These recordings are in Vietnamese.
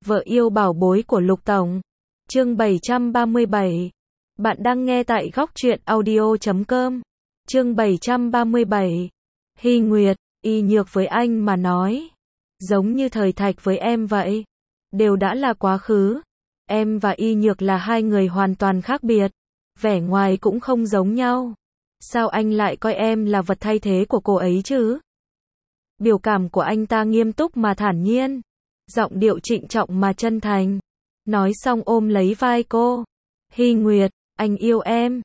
Vợ yêu bảo bối của Lục Tổng. Chương 737. Bạn đang nghe tại góc truyện audio.com. Chương 737. Hy Nguyệt, Y Nhược với anh mà nói. Giống như thời Thạch với em vậy. Đều đã là quá khứ. Em và Y Nhược là hai người hoàn toàn khác biệt. Vẻ ngoài cũng không giống nhau. Sao anh lại coi em là vật thay thế của cô ấy chứ? Biểu cảm của anh ta nghiêm túc mà thản nhiên. Giọng điệu trịnh trọng mà chân thành. Nói xong ôm lấy vai cô. Hy Nguyệt, anh yêu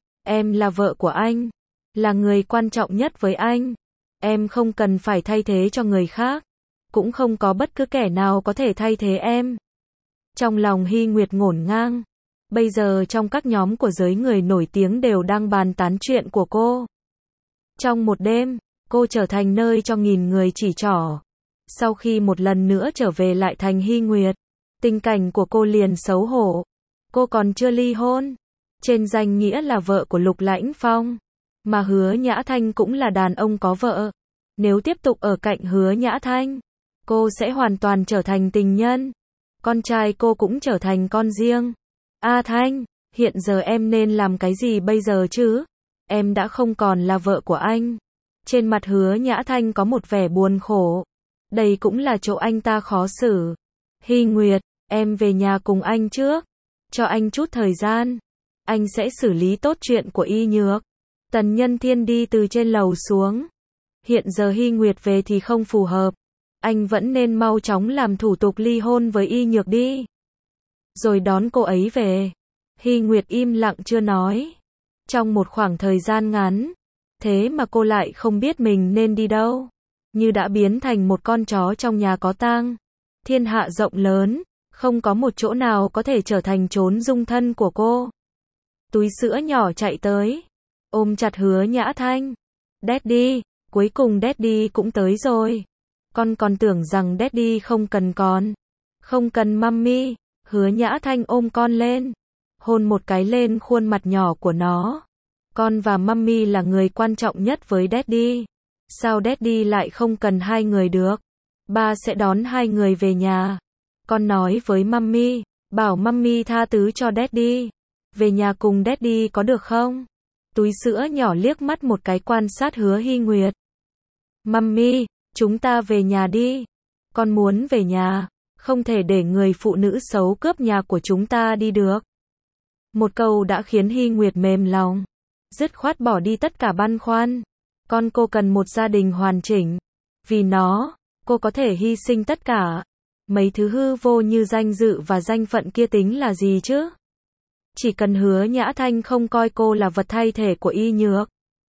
em là vợ của anh. Là người quan trọng nhất với anh. Em không cần phải thay thế cho người khác. Cũng không có bất cứ kẻ nào có thể thay thế em. Trong lòng Hy Nguyệt ngổn ngang. Bây giờ trong các nhóm của giới người nổi tiếng đều đang bàn tán chuyện của cô. Trong một đêm, cô trở thành nơi cho nghìn người chỉ trỏ. Sau khi một lần nữa trở về lại thành Hy Nguyệt, tình cảnh của cô liền xấu hổ. Cô còn chưa ly hôn. Trên danh nghĩa là vợ của Lục Lãnh Phong. Mà Hứa Nhã Thanh cũng là đàn ông có vợ. Nếu tiếp tục ở cạnh Hứa Nhã Thanh, cô sẽ hoàn toàn trở thành tình nhân. Con trai cô cũng trở thành con riêng. A Thanh, hiện giờ em nên làm cái gì bây giờ chứ? Em đã không còn là vợ của anh. Trên mặt Hứa Nhã Thanh có một vẻ buồn khổ. Đây cũng là chỗ anh ta khó xử. Hy Nguyệt, em về nhà cùng anh trước. Cho anh chút thời gian. Anh sẽ xử lý tốt chuyện của Y Nhược. Tần Nhân Thiên đi từ trên lầu xuống. Hiện giờ Hy Nguyệt về thì không phù hợp. Anh vẫn nên mau chóng làm thủ tục ly hôn với Y Nhược đi. Rồi đón cô ấy về. Hy Nguyệt im lặng chưa nói. Trong một khoảng thời gian ngắn. Thế mà cô lại không biết mình nên đi đâu. Như đã biến thành một con chó trong nhà có tang. Thiên hạ rộng lớn. Không có một chỗ nào có thể trở thành chốn dung thân của cô. Túi sữa nhỏ chạy tới. Ôm chặt Hứa Nhã Thanh. Daddy, cuối cùng Daddy cũng tới rồi. Con còn tưởng rằng Daddy không cần con. Không cần Mummy. Hứa Nhã Thanh ôm con lên. Hôn một cái lên khuôn mặt nhỏ của nó. Con và Mummy là người quan trọng nhất với Daddy. Sao Daddy lại không cần hai người được? Ba sẽ đón hai người về nhà. Con nói với Mummy, bảo Mummy tha thứ cho Daddy. Về nhà cùng Daddy có được không? Túi sữa nhỏ liếc mắt một cái quan sát Hứa Hy Nguyệt. Mummy, chúng ta về nhà đi. Con muốn về nhà. Không thể để người phụ nữ xấu cướp nhà của chúng ta đi được. Một câu đã khiến Hy Nguyệt mềm lòng. Dứt khoát bỏ đi tất cả băn khoăn. Cô cần một gia đình hoàn chỉnh. Vì nó, cô có thể hy sinh tất cả. Mấy thứ hư vô như danh dự và danh phận kia tính là gì chứ? Chỉ cần Hứa Nhã Thanh không coi cô là vật thay thế của Y Nhược.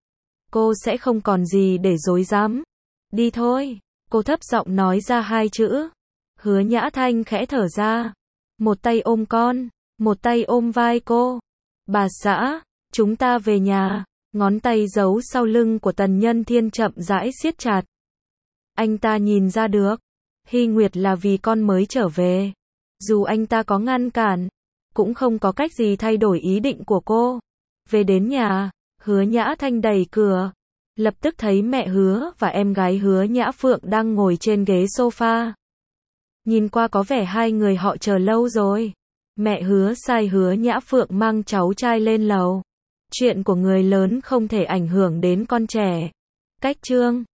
Cô sẽ không còn gì để dối dám. Đi thôi. Cô thấp giọng nói ra hai chữ. Hứa Nhã Thanh khẽ thở ra. Một tay ôm con. Một tay ôm vai cô. Bà xã, chúng ta về nhà. Ngón tay giấu sau lưng của Tần Nhân Thiên chậm rãi siết chặt. Anh ta nhìn ra được. Hy Nguyệt là vì con mới trở về. Dù anh ta có ngăn cản, cũng không có cách gì thay đổi ý định của cô. Về đến nhà, Hứa Nhã Thanh đẩy cửa. Lập tức thấy mẹ Hứa và em gái Hứa Nhã Phượng đang ngồi trên ghế sofa. Nhìn qua có vẻ hai người họ chờ lâu rồi. Mẹ Hứa sai Hứa Nhã Phượng mang cháu trai lên lầu. Chuyện của người lớn không thể ảnh hưởng đến con trẻ. Cách chương